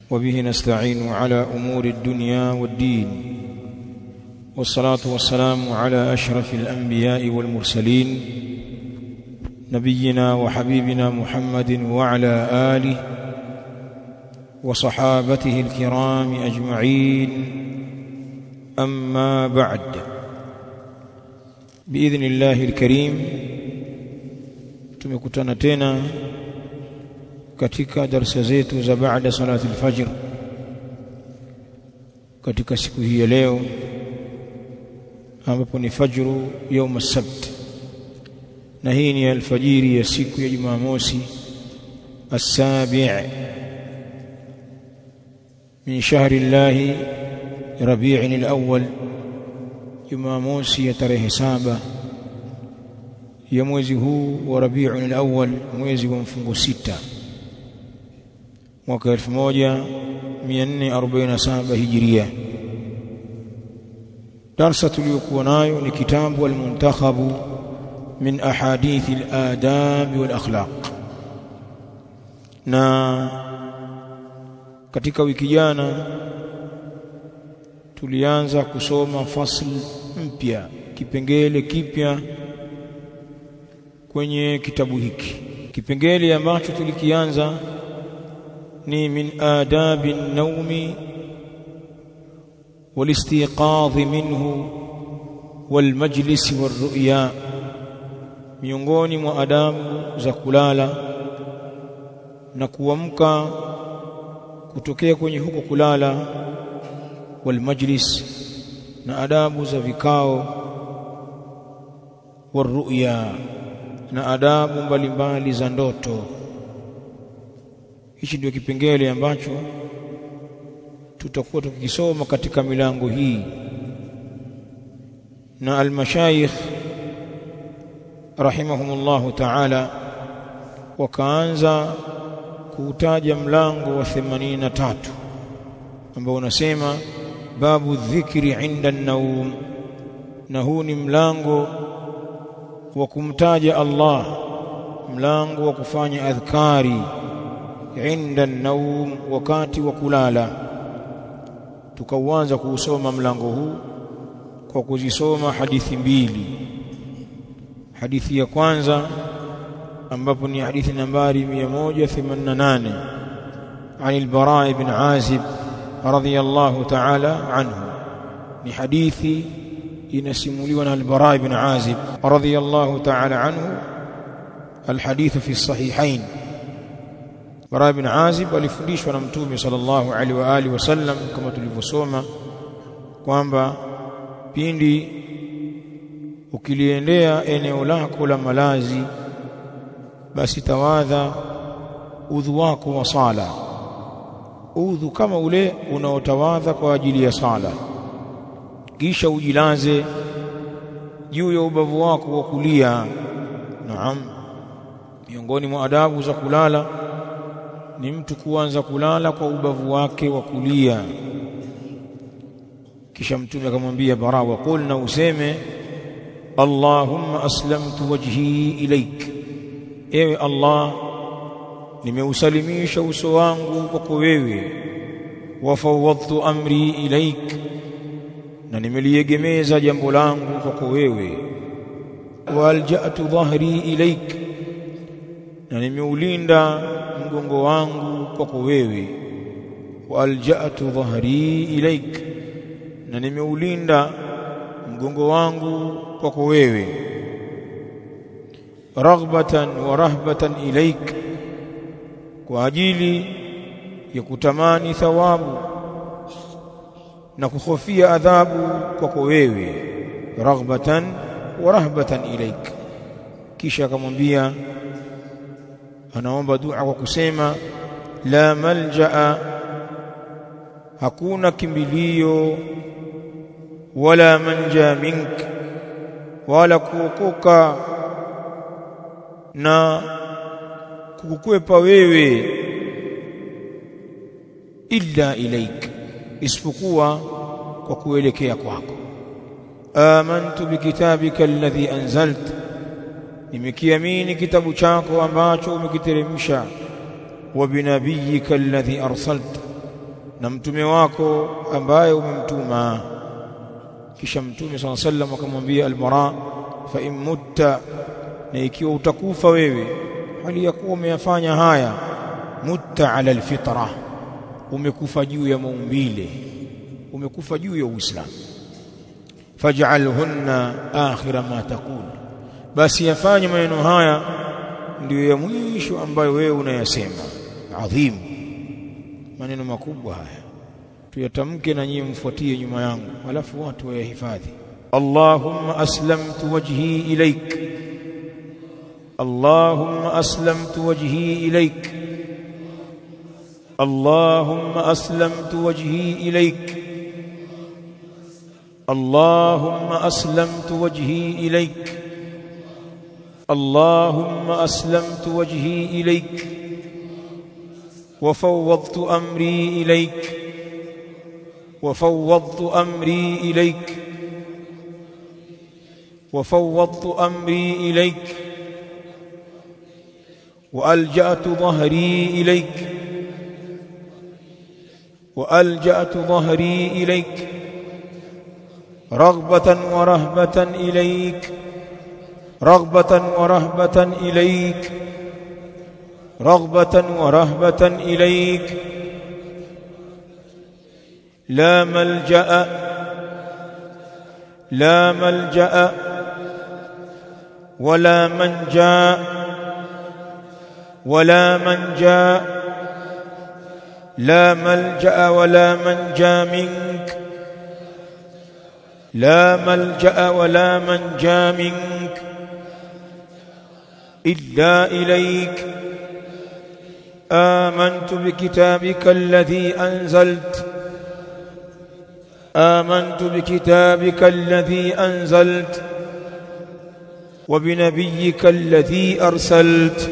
وبه نستعين على أمور الدنيا والدين، والصلاة والسلام على أشرف الأنبياء والمرسلين نبينا وحبيبنا محمد وعلى آله وصحابته الكرام أجمعين. أما بعد، بإذن الله الكريم tumekutana tena katika darasa zetu za baada salati al-fajr katika siku hii ya leo ambapo ni fajru يوم السبت, na hii ni alfajiri ya siku ya Jumamosi as-sabi' min shahri Allah Rabi'in al-awwal, Jumamosi ya tarehe 7 ya mwezi huu wa Rabi'un al-awwal, mwezi wa mfungo 6 mwaka 1447 Hijria. Darasa tuliyokuwa nayo ni kitabu al-muntakhabu min ahadith al-adab wal akhlaq, na katika wiki jana tulianza kusoma fasl mpya, kipengele kipya kwenye kitabu hiki. Kipengele ambacho tulikianza ni min adabi an-nawmi wal-istiqadh minhu wal-majlis war-ru'ya, miongoni mwa adabu za kulala na kuamka kutokea kwenye huko kulala, wal-majlis, na adabu za vikao, war-ru'ya, na adabu mbalimbali za ndoto. Hichi ndio kipengele ambacho tutakuwa tukisoma katika milango hii, na al-mashayikh rahimahumullahu ta'ala wakaanza kutaja mlango wa 83 ambao unasema babu dhikri inda an-nawm, na huu ni mlango wa kumtaja Allah, mlango wa kufanya adhkari inda an-nawm, wakati wa kulala. Tukaanza kuusoma mlango huu kwa kuzisoma hadithi mbili. Hadithi ya kwanza ambapo ni hadithi nambari 188 عن البراء بن عازب رضي الله تعالى عنه, ni hadithi inasimuliwa na al-Bara ibn Azib radhiyallahu ta'ala anhu. Al-hadith fi as-sahihain. Bara ibn Azib alifundishwa na Mtume sallallahu alaihi wa alihi wasallam, kama tulivyosoma kwamba pindi ukiliendea eneo lako la malazi, basi tawadha udhu wako wa sala, udhu kama ule unaotawadha kwa ajili ya sala, kisha ujilaze juu ya ubavu wako wa kulia. Naam, miongoni mwa adabu za kulala ni mtu kuanza kulala kwa ubavu wake wa kulia. Kisha Mtume akamwambia Bara, wa qulna, useme Allahumma aslamtu wajhi ilaik, ewe Allah, nimeusalimisha uso wangu kwako wewe, wa fawwadtu amri ilaik, na nimeliegemeza jambo langu kwako wewe, wa alja'tu dhahri ilaik, na nimeulinda mgongo wangu kwako wewe, wa alja'tu dhahri ilaik, na nimeulinda mgongo wangu kwako wewe, raghbatan wa rahbatan ilaik, kwa ajili ya kutamani thawabu na kuhofia adhabu kwako wewe, raghbatan wa rahbatan ilaik. Kisha akamwambia, anaomba dua kwa kusema la malja'a, hakuna kimbilio, wala manja mink, wala kuokoka na kukukwepa wewe, illa ilaik, isipokuwa kwa kuelekea kwako. Amantu bikitabika alladhi anzalta, nimekiamini kitabu chako ambacho umekiteremsha, wa binabiyika alladhi arsalta, na mtume wako ambaye umemtuma. Kisha mtume sallallahu alayhi wasallam akamwambia al-Bara, fa in mutta, na ikiwa utakufa wewe hali ya kuwa umeyafanya haya, mutta ala al-fitra, umekufa juu ya maumbile, umekufa juu ya Uislamu. Faj'alhunna akhira ma taqul, basi yafanye maneno haya ndio ya mwisho ambayo wewe unayasema. Adhim, maneno makubwa haya, tuyatamke na nyinyi mfuatie nyuma yangu, alafu watu wayahifadhi. Allahumma aslamtu wajhi ilaik, Allahumma aslamtu wajhi ilaik, Allahumma aslamtu wajhi ilaik, Allahumma aslamtu wajhi ilaik, Allahumma aslamtu wajhi ilaik, wa fawwadtu amri ilaik, wa fawwadtu amri ilaik, wa fawwadtu amri ilaik, wa alja'tu dhahri ilaik, wa alja'tu dhahri ilaik, رغبة ورهبة إليك، رغبة ورهبة إليك، رغبة ورهبة إليك، لا ملجأ لا ملجأ ولا منجا ولا منجا، لا ملجأ ولا منجا منك، لا ملجأ ولا منجا منك إلا إليك. آمنت بكتابك الذي أنزلت، آمنت بكتابك الذي أنزلت وبنبيك الذي أرسلت.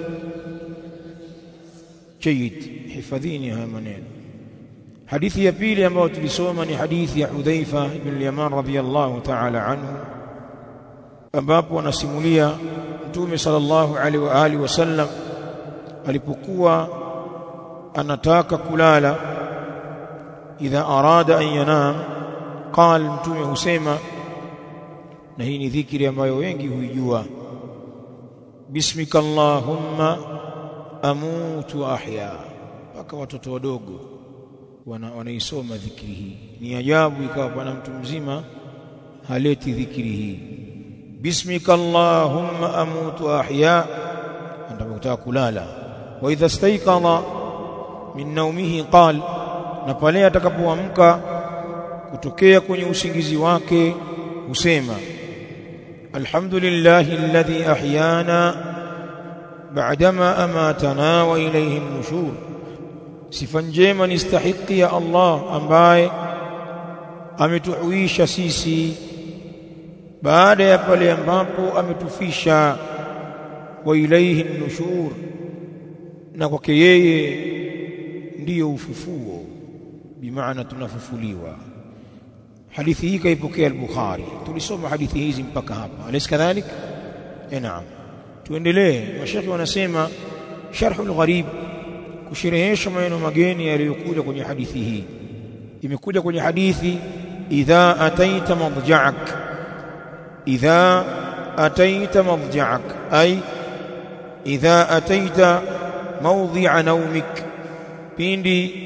جيد، حفظينها منين. Hadithi ya pili ambayo tulisoma ni hadithi ya Hudhaifa ibn al-Yaman radhiyallahu ta'ala anhu, ambapo anasimulia Mtume sallallahu alaihi wa alihi wasallam alipokuwa anataka kulala, idha arada an yanam qal, Mtume husema, na hii ni dhikri ambayo wengi huijua, bismika Allahumma amutu ahya, mpaka watoto wadogo wanaisoma dhikri hii. Ni ajabu ikawa bwana mtu mzima haleti dhikri hii, bismika Allahumma amutu ahya, anataka kulala. Wa idha istayqadha min nawmihi qal, na pale atakapoamka kutokea kwenye usingizi wake husema, alhamdulillahi alladhi ahyana ba'dama amatana wa ilayhi an-nushur, sifa njema ni stahiki ya Allah ambaye ametuhuisha sisi baada ya pale ambapo ametufisha, wa ilayhi an-nushur, na kwake yeye ndiyo ufufuo, bimaana tunafufuliwa. Hadithi hii kaipokea al-Bukhari. Tulisoma hadithi hizi mpaka hapa, alaysa kadhalik? Naam, tuendelee. Mashayikh wanasema sharhul gharib, kusherehesha maneno mageni yaliyokuja kwenye hadithi hii. Imekuja kwenye hadithi, idha ataita madja'ak, idha ataita madja'ak, ay idha ataita mawdhi'a nawmik, pindi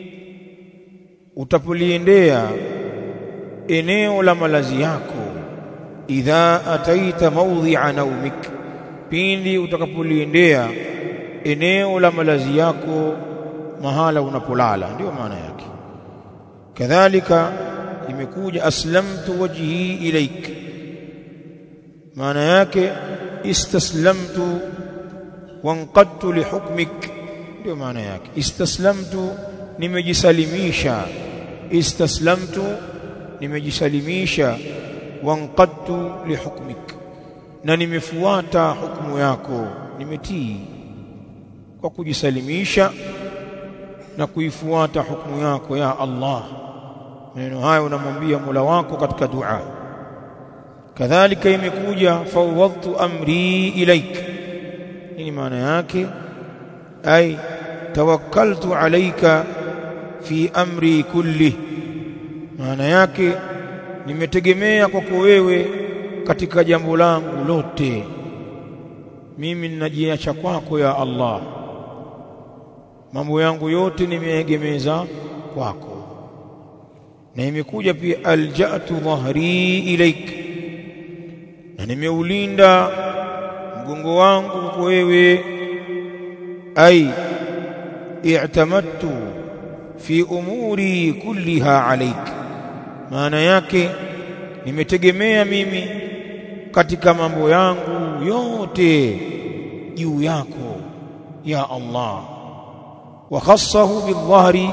utapoliendea eneo la malazi yako. Idha ataita mawdhi'a nawmik, pindi utakapoliendea eneo la malazi yako, mahala unapolala, ndio maana yake. Kadhalika imekuja aslamtu wajhi ilaik, maana yake istaslamtu wanqadtu lihukmik, ndio maana yake. Istaslamtu, nimejisalimisha, istaslamtu, nimejisalimisha, wanqadtu lihukmik, na nimefuata hukumu yako, nimetii kwa kujisalimisha na kuifuata hukumu yako ya Allah. Maneno hayo unamwambia Mola wako katika dua. Kadhalika imekuja fawwadtu amri ilaik, nini maana yake? Ay tawakkaltu alayka fi amri kulli, maana yake nimetegemea kwako wewe katika jambo langu lote. Mimi ninajiacha kwako ya Allah, mambo yangu yote nimeegemeza kwako. Na imekuja pia alja'tu dhahri ilaik, na nimeulinda mgongo wangu kwako wewe. Ay i'tamadtu fi umuri kulliha alaik, maana yake nimetegemea mimi katika mambo yangu yote juu yako ya Allah. Wa khassahu bidhahri,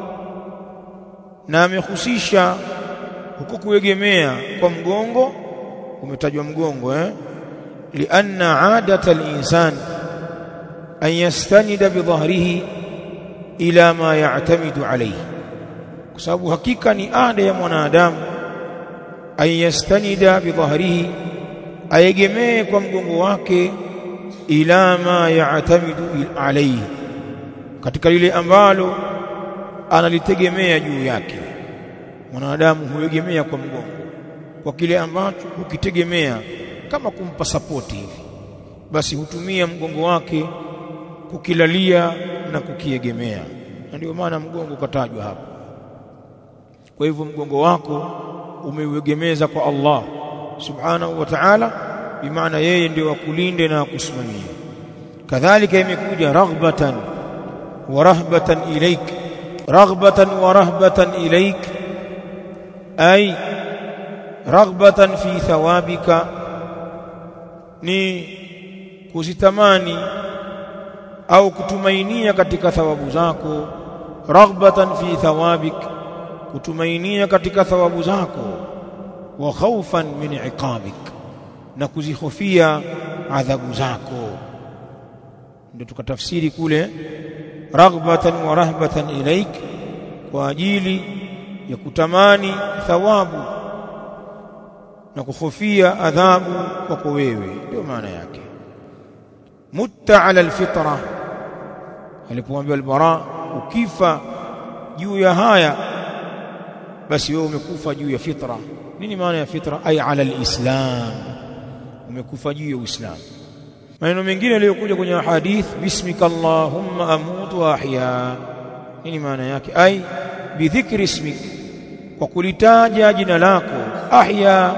na amehusisha huko kuegemea kwa mgongo, umetajwa mgongo lianna adata al-insan an yastanida bidhahrihi ila ma ya'tamidu alayhi, kwa sababu hakika ni ada ya mwanadamu an yastanida bidhahrihi, aegemee kwa mgongo wake, ila ma ya'tamidu alayhi, katika lile ambalo analitegemea juu yake. Mwanadamu huegemea kwa mgongo kwa kile ambacho ukitegemea, kama kumpa support hivi, basi hutumia mgongo wake kukilalia na kukiegemea, na ndio maana mgongo katajwa hapa. Kwa hivyo mgongo wako umeuegemeza kwa Allah subhanahu wa ta'ala, bimaana yeye ndio akulinde na akusimamia. Kadhalika imekuja raghbatan wa rahbatan ilaik, raghbatan wa rahbatan ilaik, ay raghbatan fi thawabika, ni kuzitamani au kutumainia katika thawabu zako. Raghbatan fi thawabik, kutumainia katika thawabu zako. Wa khawfan min iqabik, na kuzihofia adhabu zako. Ndio tukatafsiri kule raghbatan wa rahbatan ilaik, kwa ajili ya kutamani thawabu na kuhofia adhabu kwako wewe, ndio maana yake. Mutta ala alfitra, alipoambia al-Bara, ukifa juu ya haya basi wewe umekufa juu ya fitra. Nini maana ya fitra? Ay ala alislam, umekufa juu ya Uislamu. Maneno mengine yaliyokuja kwenye hadith, bismika allahumma amutu wa ahya, nini maana yake? Ay bidhikri ismik, kwa kulitaja jina lako. Ahya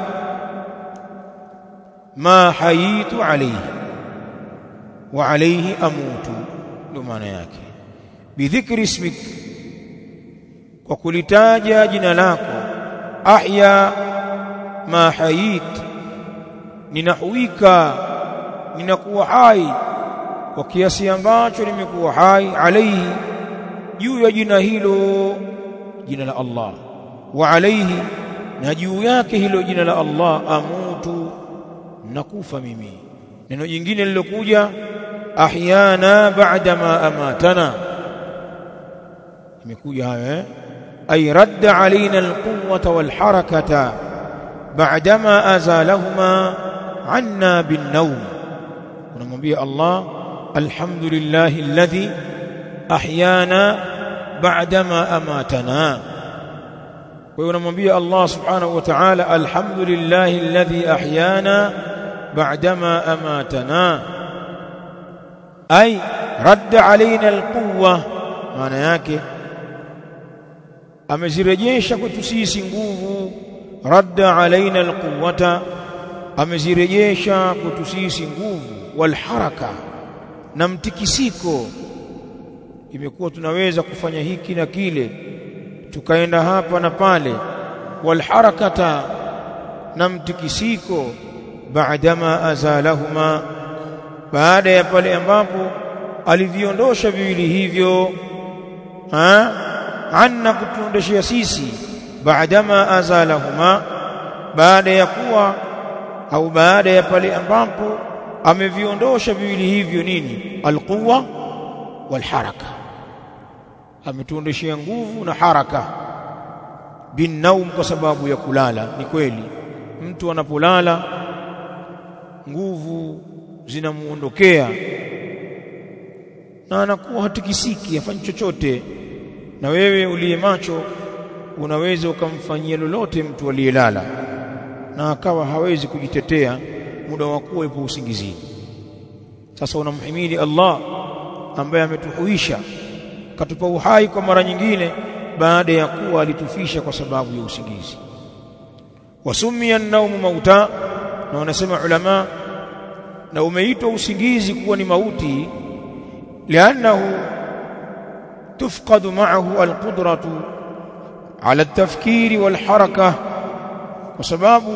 ma hayitu alayhi wa alayhi amutu, ndio maana yake. Bidhikri ismik, kwa kulitaja jina lako. Ahya ma hayit, ninahuika, ninakuwa hai kwa kiasi ambacho nimekuwa hai. Alayhi, juu ya jina hilo, jina la Allah. Wa alayhi, na juu yake hilo jina la Allah. Amutu, nakufa mimi. Neno jingine lilokuja ahyana ba'da ma amatana, imekuja hayo ay radda alaina alquwwata walharakata ba'dama azalahuma anna bin-nawm. Unamwambia Allah alhamdulillahi alladhi ahyana ba'dama amatana. Kwa hiyo unamwambia Allah subhanahu wa ta'ala alhamdulillahi alladhi ahyana ba'dama amatana, ay radda alaina alquwwa, maana yake amezirejesha kwetu sisi nguvu. Radda alaina alquwwata, amezirejesha kwetu sisi nguvu. Walharaka, na mtikisiko, imekuwa tunaweza kufanya hiki na kile, tukaenda hapa na pale. Walharakata, na mtikisiko. Ba'dama azalahuma, baada ya pale ambapo aliviondosha viwili hivyo. Anna, kutuondoshia sisi. Ba'dama azalahuma, baada ya kuwa au baada ya pale ambapo ameviondosha viwili hivyo. Nini? Alquwa walharaka, ametuondoshia nguvu na haraka. Bin naum, kwa sababu ya kulala. Ni kweli mtu anapolala nguvu zinamuondokea na anakuwa hatikisiki, hafanyi chochote. na wewe uliye macho unaweza ukamfanyia lolote mtu aliyelala na akawa hawezi kujitetea muda wa kuwa yupo usingizini. Sasa unamhimidi Allah ambaye ametuhuisha, katupa uhai kwa mara nyingine baada ya kuwa alitufisha kwa sababu ya usingizi. Wasumia an-naumu mauta, na wanasema ulama, na umeitwa usingizi kuwa ni mauti li'annahu tufqadu ma'ahu al-qudratu ala at-tafkiri wal-haraka, kwa sababu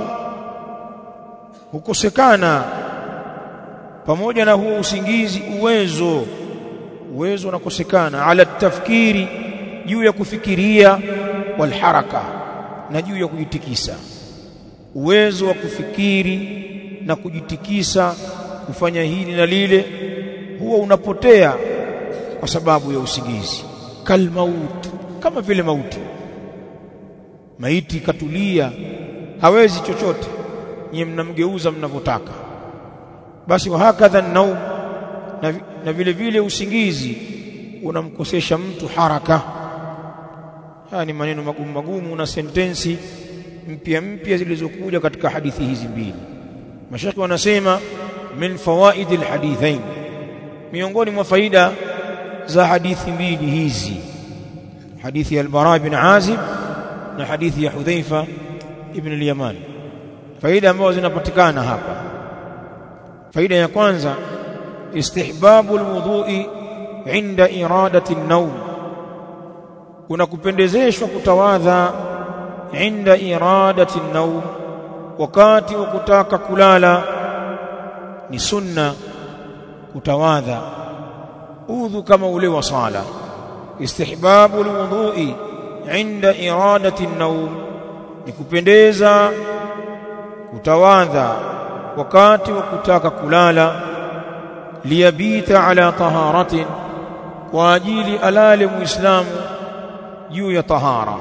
hukosekana pamoja na huo usingizi uwezo unakosekana ala at-tafkiri, juu ya kufikiria, wal-haraka, na juu ya kujitikisa. Uwezo wa kufikiri na kujitikisa, kufanya hili na lile, huwa unapotea kwa sababu ya usingizi. Kalmaut, kama vile mauti. Maiti katulia, hawezi chochote, nyinyi mnamgeuza mnavyotaka. Basi wahakadha an-naum, na vile vile usingizi unamkosesha mtu haraka. Haya ni maneno magumu na sentensi mpya zilizokuja katika hadithi hizi mbili. Mashaka wanasema min fawaidil hadithain, miongoni mwa faida za hadithi mbili hizi, hadithi ya al-Bara ibn Azib na hadithi ya Hudhaifa ibn al-Yaman, faida ambazo zinapatikana hapa. Faida ya kwanza, istihbabu al-wudhu'i inda iradati an-nawm, unakupendezeshwa kutawadha inda iradati an-nawm, wakati wa kutaka kulala. Ni sunna kutawadha udhu kama ule wa sala. Istihbabu al-wudhu'i inda iradati an-nawm, ni kupendeza kutawadha wakati wa kutaka kulala. Liyabita ala taharatin, kwa ajili alale muislamu juu ya tahara.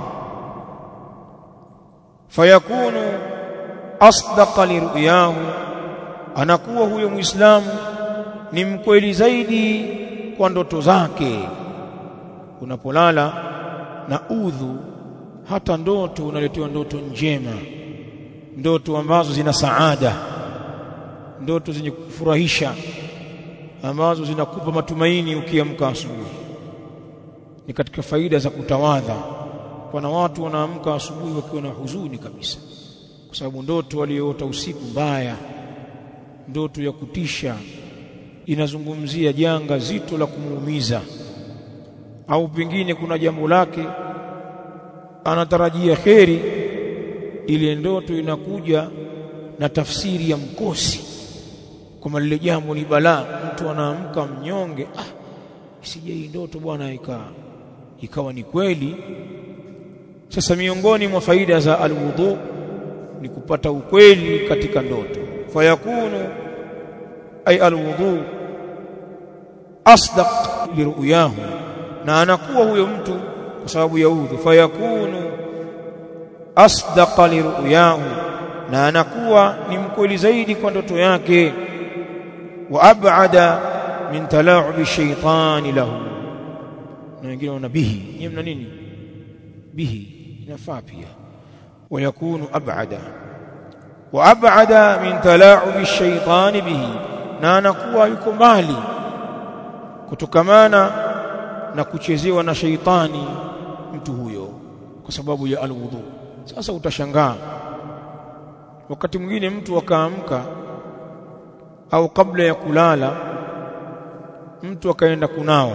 Fayakunu asdaqa liru'yahu, anakuwa huyo muislamu ni mkweli zaidi kwa ndoto zake. Unapolala na udhu, hata ndoto unaletewa ndoto njema, ndoto ambazo zina saada, ndoto zenye kufurahisha, ambazo zinakupa matumaini ukiamka asubuhi. Ni katika faida za kutawadha. Kuna watu wanaamka asubuhi wakiwa na huzuni kabisa, kwa sababu ndoto waliyoota usiku mbaya, ndoto ya kutisha, inazungumzia janga zito la kumuumiza, au pengine kuna jambo lake anatarajia kheri, ile ndoto inakuja na tafsiri ya mkosi, kama lile jambo ni balaa. Mtu anaamka mnyonge, isije hii ndoto bwana ikawa ni kweli. Sasa miongoni mwa faida za alwudhu ni kupata ukweli katika ndoto. Fayakunu ay alwudhu asdaq liru'yahu, na anakuwa huyo mtu kwa sababu ya udhu. Fayakunu asdaq liru'yahu, na anakuwa ni mkweli zaidi kwa ndoto yake. Wa ab'ada min tala'ubi shaytani lahu, na wengine wana bihi. Ni mna nini bihi? Inafaa pia. Wa yakunu ab'ada, wa ab'ada min tala'ubi shaytani bihi, na anakuwa yuko mbali kutokamana na kuchezewa na shaitani mtu huyo kwa sababu ya alwudhu. Sasa utashangaa wakati mwingine mtu akaamka au kabla ya kulala mtu akaenda kunawa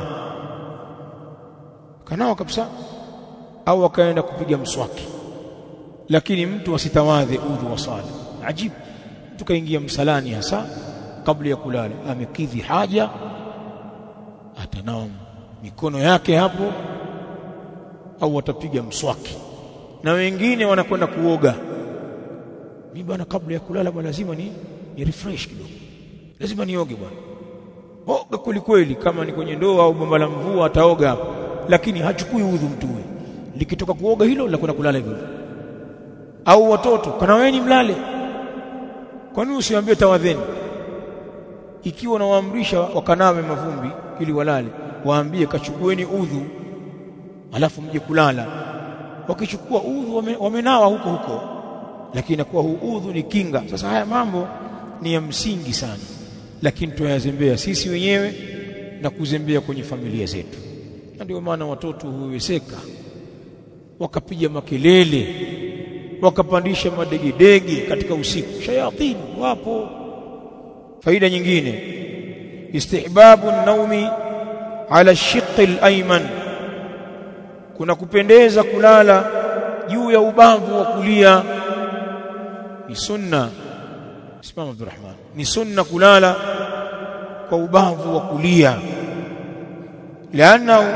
kabisa, au akaenda kupiga mswaki, lakini mtu asitawadhe udhu wa sala. Ajibu, mtu kaingia msalani hasa kabla ya kulala, amekidhi haja, atanawa mikono yake hapo, au atapiga mswaki. Na wengine wanakwenda kuoga. Mimi bwana, kabla ya kulala bwana lazima ni refresh kidogo, lazima nioge bwana. Oga kweli kweli, kama ni kwenye ndoa au bomba la mvua ataoga hapo, lakini hachukui udhu mtu huyo. Likitoka kuoga hilo la kwenda kulala hivyo. Au watoto, kanaweni mlale. Kwa nini usiambie tawadheni? Ikiwa unawaamrisha wakanawe mavumbi ili walale, waambie kachukueni udhu alafu mje kulala. Wakichukua udhu wamenawa huko, lakini inakuwa huu udhu ni kinga. Sasa haya mambo ni ya msingi sana, lakini tunayazembea sisi wenyewe na kuzembea kwenye familia zetu. Na ndio maana watoto huwezeka wakapiga makelele, wakapandisha madegedege katika usiku. Shayatini wapo. Faida nyingine, istihbabu an-naumi ala ash-shiqqi al-ayman, kuna kupendeza kulala juu ya ubavu wa kulia. Ni sunna, Ismail Abdurrahman, ni sunna kulala kwa ubavu wa kulia, lianahu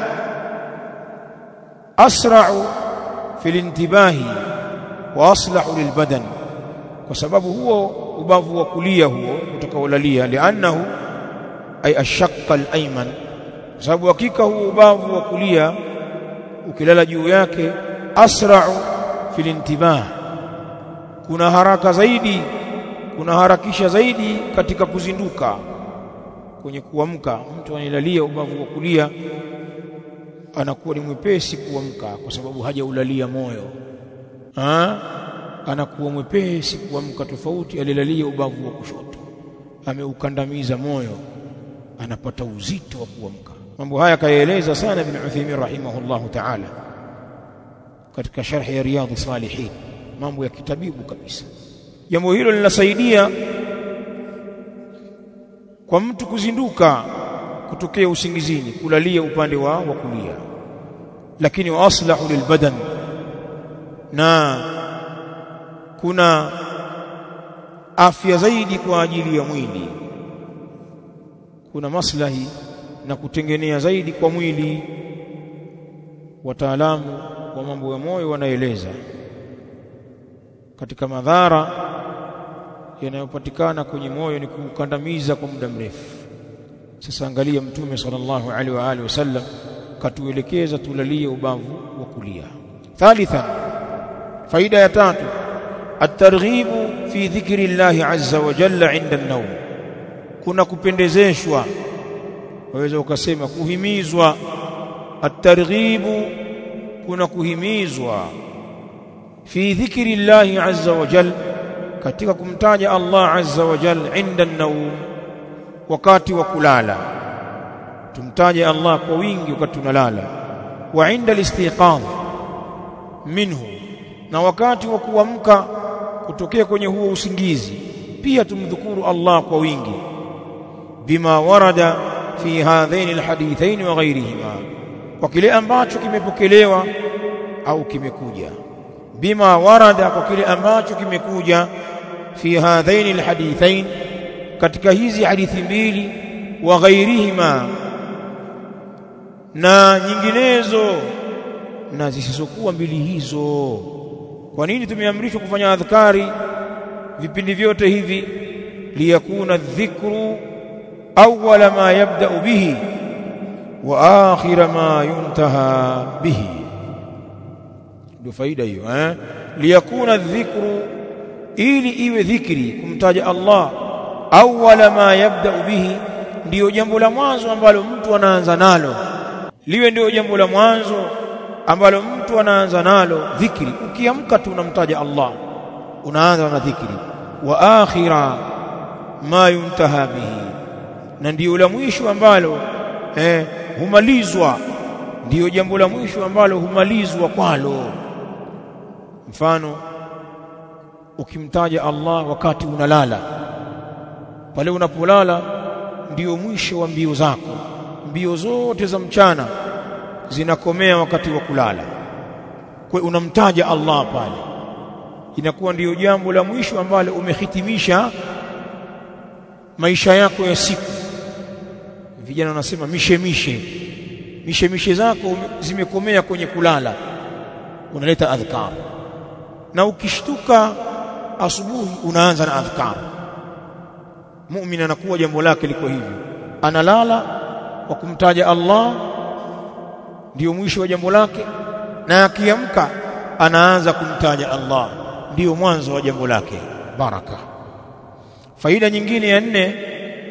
asra'u fil intibahi wa aslahu lilbadan, kwa sababu huo ubavu wa kulia huo utakaolalia, lianahu ay ashaqqa al-ayman, kwa sababu hakika huo ubavu wa kulia ukilala juu yake asra'u fil intibah, kuna haraka zaidi, kuna harakisha zaidi katika kuzinduka, kwenye kuamka. Mtu anilalia ubavu wa kulia anakuwa ni mwepesi kuamka, kwa sababu hajaulalia moyo. Anakuwa mwepesi kuamka, tofauti alilalia ubavu wa kushoto, ameukandamiza moyo, anapata uzito wa kuamka. Mambo haya kayaeleza sana Ibn Uthaymeen rahimahullahu ta'ala katika sharhi ya Riyadhus Salihin, mambo ya kitabibu kabisa. Jambo hilo linasaidia kwa mtu kuzinduka kutokea usingizini, kulalia upande wa kulia, lakini wa aslahu lilbadan, na kuna afya zaidi kwa ajili ya mwili, kuna maslahi na kutengenea zaidi kwa mwili. Wataalamu wa mambo ya moyo wanaeleza katika madhara yanayopatikana kwenye moyo ni kukandamiza kwa muda mrefu. Sasa angalia, Mtume sallallahu alaihi wa alihi wasallam katuelekeza tulalie ubavu wa kulia. Thalithan, faida ya tatu, at-targhibu fi dhikri Allah azza wa jalla inda an-nawm, kuna kupendezeshwa, waweza ukasema kuhimizwa. At-targhibu, kuna kuhimizwa fi dhikri Allah azza wa jalla, katika kumtaja Allah azza wa jalla inda an-nawm, wakati wa kulala tumtaje Allah kwa wingi wakati tunalala. Wa inda al-istiqam minhu, na wakati wa kuamka kutokea kwenye huo usingizi pia tumdhukuru Allah kwa wingi. Bima warada fi hadhaini alhadithain wa ghayrihima, kwa kile ambacho kimepokelewa au kimekuja. Bima warada, kwa kile ambacho kimekuja, fi hadhaini alhadithain, katika hizi hadithi mbili, wa ghayrihima, na nyinginezo na zisizokuwa mbili hizo. Kwa nini tumeamrishwa kufanya adhkari vipindi vyote hivi? Liyakuna dhikru awwala ma yabda'u bihi wa akhira ma yuntaha bihi. Ndio faida hiyo, liyakuna dhikru, ili iwe dhikri, kumtaja Allah, awwala ma yabda'u bihi, ndio jambo la mwanzo ambalo mtu anaanza nalo, liwe ndio jambo la mwanzo ambalo mtu anaanza nalo dhikri. Ukiamka tu unamtaja Allah, unaanza na dhikri. Wa akhira ma yuntaha bihi, na ndio la mwisho ambalo humalizwa, ndio jambo la mwisho ambalo humalizwa kwalo. Mfano, ukimtaja Allah wakati unalala, pale unapolala ndio mwisho wa mbio zako. Mbio zote za mchana zinakomea wakati wa kulala. Kwa unamtaja Allah pale, inakuwa ndiyo jambo la mwisho ambalo umehitimisha maisha yako ya siku. Vijana wanasema mishe zako zimekomea kwenye kulala, unaleta adhkar. Na ukishtuka asubuhi unaanza na adhkar. Muumini anakuwa jambo lake liko hivyo, analala kwa kumtaja Allah, ndio mwisho wa jambo lake, na akiamka anaanza kumtaja Allah, ndio mwanzo wa jambo lake. Baraka. Faida nyingine ya 4,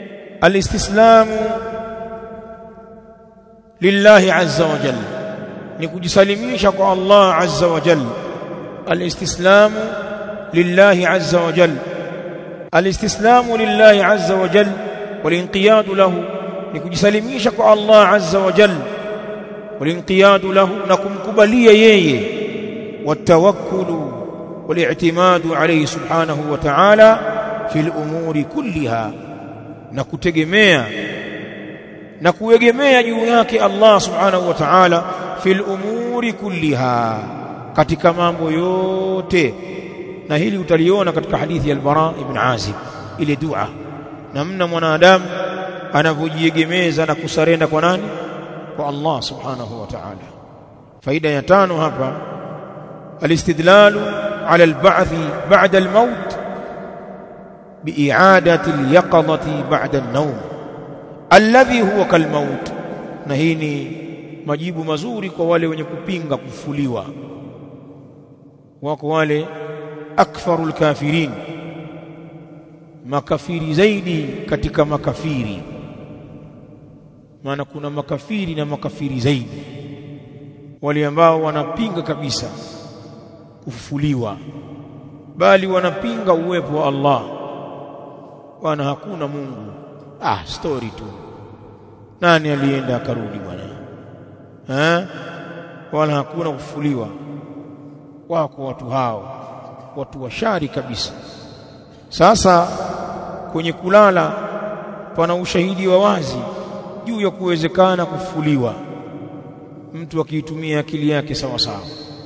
alistislamu lillahi azza wa jalla, ni kujisalimisha kwa Allah azza wa jalla. Al-istislamu lillahi azza wa jalla, al-istislamu lillahi azza wa jalla wal-inqiyadu lahu, ni kujisalimisha kwa Allah azza wa jalla, wal-inqiyadu lahu, na kumkubalia yeye, wat-tawakkulu wal-i'timadu alayhi subhanahu wa ta'ala fil umuri kulliha, na kutegemea na kuegemea juu yake Allah subhanahu wa ta'ala fil umuri kulliha, katika mambo yote. Na hili utaliona katika hadithi ya al-Bara ibn Azib, ile dua namna mwanadamu anavyojiegemeza na kusarenda kwa nani? Kwa Allah subhanahu wa ta'ala. Faida ya 5 hapa, al-istidlalu ala al-ba'thi ba'da al-maut bi'i'adati al-yaqadati ba'da an-nawm alladhi huwa kal-maut. Na hii ni majibu mazuri kwa wale wenye kupinga kufufuliwa. Wako wale akfarul kafirin, makafiri zaidi katika makafiri, maana kuna makafiri na makafiri zaidi, wale ambao wanapinga kabisa kufufuliwa, bali wanapinga uwepo wa Allah, wana hakuna Mungu. Story tu, nani alienda akarudi bwana, wala hakuna kufufuliwa. Wako watu hao, watu washari kabisa. Sasa kwenye kulala pana ushahidi wa wazi juu ya kuwezekana kufufuliwa, mtu akiitumia akili yake sawa sawa.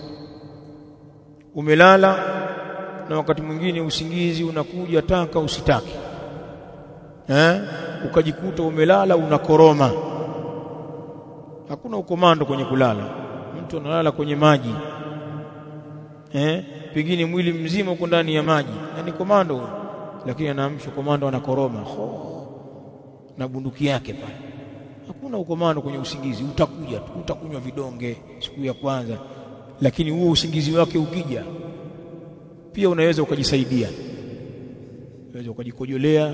Umelala na wakati mwingine usingizi unakuja taka usitaki, ukajikuta umelala unakoroma. Hakuna ukomando kwenye kulala. Mtu analala kwenye maji, pengine mwili mzima uko ndani ya maji, na ni komando, lakini anaamsha komando anakoroma na bunduki yake pale. Hakuna ukomando kwenye usingizi. Utakuja tu, utakunywa vidonge siku ya kwanza, lakini huo usingizi wake ukija pia unaweza ukajisaidia, unaweza ukajikojolea,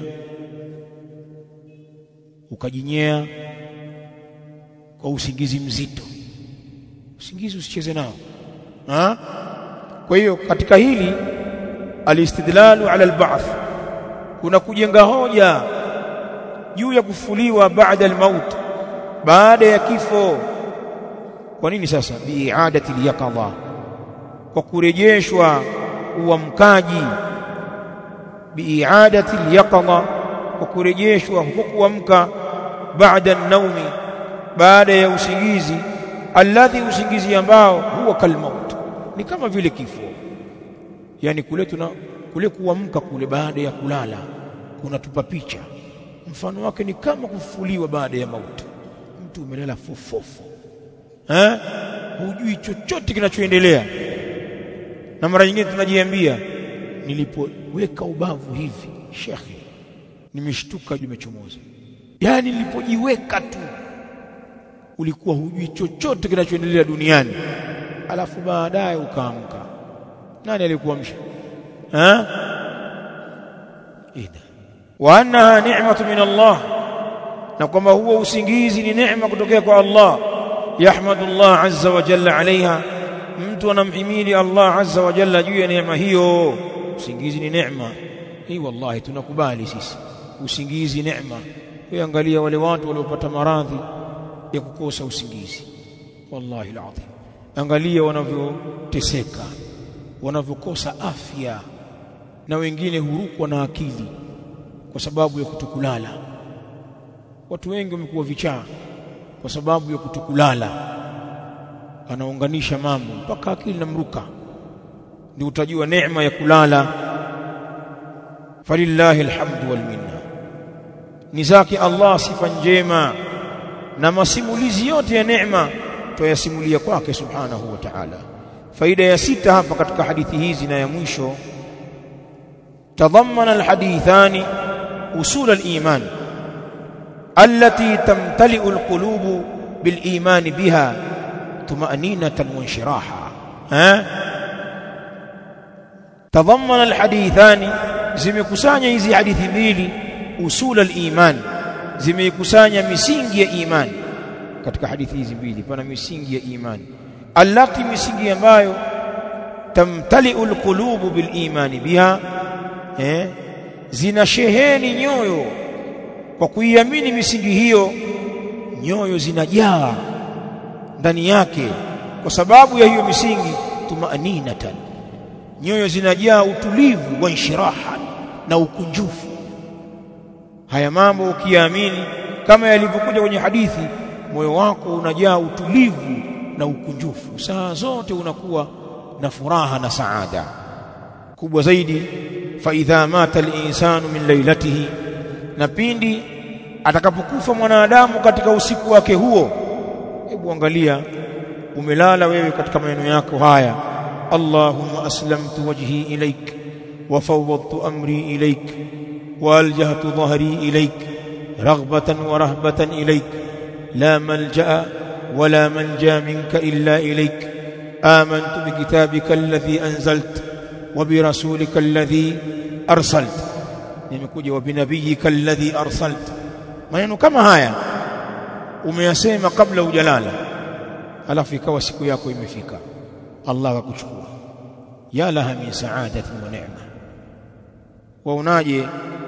ukajinyea kwa usingizi mzito. Usingizi usicheze nao. Kwa hiyo katika hili alistidlalu ala alba'th, kuna kujenga hoja juu ya kufufuliwa baada almaut, baada ya kifo. Kwa nini sasa? Bi'adati al-yaqadha, kwa kurejeshwa uamkaji. Bi'adati al-yaqadha, kwa kurejeshwa huko kuamka. Baada an-naumi, baada ya usingizi. Alladhi, usingizi ambao huwa kalmaut, ni kama vile kifo. Yani kule kuamka kule baada ya kulala kunatupa picha, mfano wake ni kama kufufuliwa baada ya mauti. Mtu umelala fofofo, hujui chochote kinachoendelea. Na mara nyingine tunajiambia, nilipoweka ubavu hivi shekhi nimeshtuka nimechomoza. Yani nilipojiweka tu ulikuwa hujui chochote kinachoendelea duniani, alafu baadaye ukaamka. Nani alikuamsha? Wa annaha ni'matu min Allah, na kwamba huo usingizi ni neema kutokea kwa Allah. Yahmadullah azza wa jalla alaiha, mtu anamhimidi Allah azza wa jalla juu ya neema hiyo. Usingizi ni neema hii, wallahi tunakubali sisi usingizi neema. Angalia wale watu waliopata maradhi ya kukosa usingizi, wallahi alazim, angalia wanavyoteseka, wanavyokosa afya, na wengine hurukwa na akili kwa sababu ya kutokulala. Watu wengi wamekuwa vichaa kwa sababu ya kutokulala, anaunganisha mambo mpaka akili namruka. Ndio utajua neema ya kulala. Falillahi alhamdu wal minna, ni zake Allah sifa njema, na masimulizi yote ya neema tuyasimulia kwake subhanahu wa ta'ala. Faida ya 6 hapa katika hadithi hizi na ya mwisho, tadhammana alhadithani usul aliman allati tamtali'u alqulub biliman biha tuma'ninatan wa inshiraha. Tadhammana alhadithani, zimekusanya hizi hadithi mbili usul aliman, zimekusanya misingi ya imani. Katika hadithi hizi mbili pana misingi ya imani. allati misingi ambayo tamtali'u alqulubu bilimani biha zinasheheni nyoyo kwa kuiamini misingi hiyo, nyoyo zinajaa ndani yake kwa sababu ya hiyo misingi. Tumaaninatan, nyoyo zinajaa utulivu wa inshiraha na ukunjufu. Haya mambo ukiamini kama yalivyokuja kwenye hadithi, moyo wako unajaa utulivu na ukunjufu, saa zote unakuwa na furaha na saada kubwa zaidi. Fa idha mata al-insanu min lailatihi, na pindi atakapokufa mwanadamu katika usiku wake huo. Hebu angalia, umelala wewe katika maneno yako haya, Allahumma aslamtu wajhi ilaik wa fawwadtu amri ilaik wa aljahtu dhahri ilaik raghbatan wa rahbatan ilaik la malja'a wa la manja minka illa ilaik amantu bikitabika alladhi anzalt wa birasulika alladhi arsalt, nimekuja wa binabiyyika alladhi arsalt. Maneno kama haya umeyasema kabla hujalala, alafu ikawa siku yako imefika, Allah akakuchukua. Ya laha min saadati wa neema. Waonaje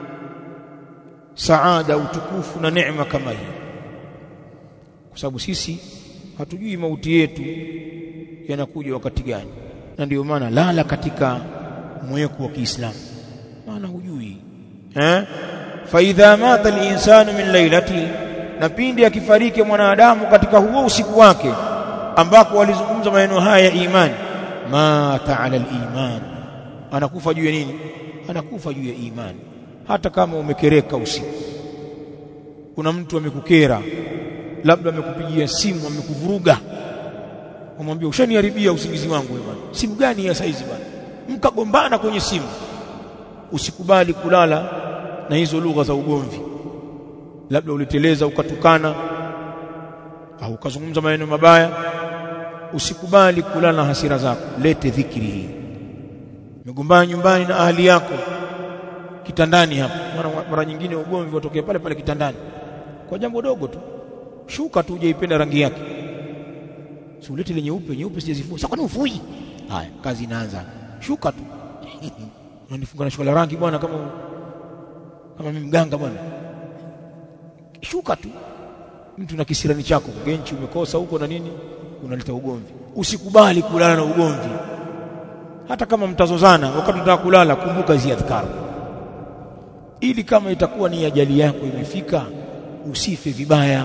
saada, utukufu na neema kama hii? Kwa sababu sisi hatujui mauti yetu yanakuja wakati gani, na ndio maana lala katika mweko wa Kiislamu, maana hujui. Fa idha mata al-insanu min lailati, na pindi akifariki mwanadamu katika huo usiku wake ambako walizungumza maneno haya ya imani, mata ala al-iman, anakufa juu ya nini? Anakufa juu ya imani. Hata kama umekereka usiku, kuna mtu amekukera, labda amekupigia simu, amekuvuruga, umwambie ushaniharibia usingizi wangu bwana, simu gani ya saizi bwana, mkagombana kwenye simu. Usikubali kulala na hizo lugha za ugomvi, labda uliteleza ukatukana au ukazungumza maneno mabaya. Usikubali kulala na hasira zako, lete dhikri hii. Umegombana nyumbani na ahli yako, kitandani hapo, mara nyingine ugomvi watokea pale pale kitandani kwa jambo dogo tu, shuka tu hujaipenda rangi yake, si ulete ile nyeupe sijazifua. Sasa kwani ufui? Haya, kazi inaanza. Shuka tu unanifunga na shuka la rangi bwana, kama mimi mganga bwana. Shuka tu. Mtu na kisirani chako, genchi umekosa huko na nini, unaleta ugomvi. Usikubali kulala na ugomvi. Hata kama mtazozana wakati unataka kulala, kumbuka hizi adhkar, ili kama itakuwa ni ajali yako imefika, usife vibaya.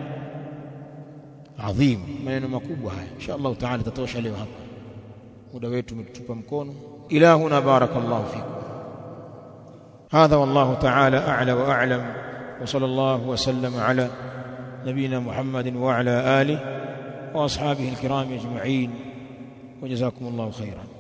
Adhim, maneno makubwa haya. Inshallah taala tatosha leo hapa, muda wetu umetupa mkono. Ilahuna barakallahu fikum. هذا والله تعالى أعلى وأعلم، وصلى الله وسلم على نبينا محمد وعلى آله وأصحابه الكرام أجمعين، وجزاكم الله خيرا.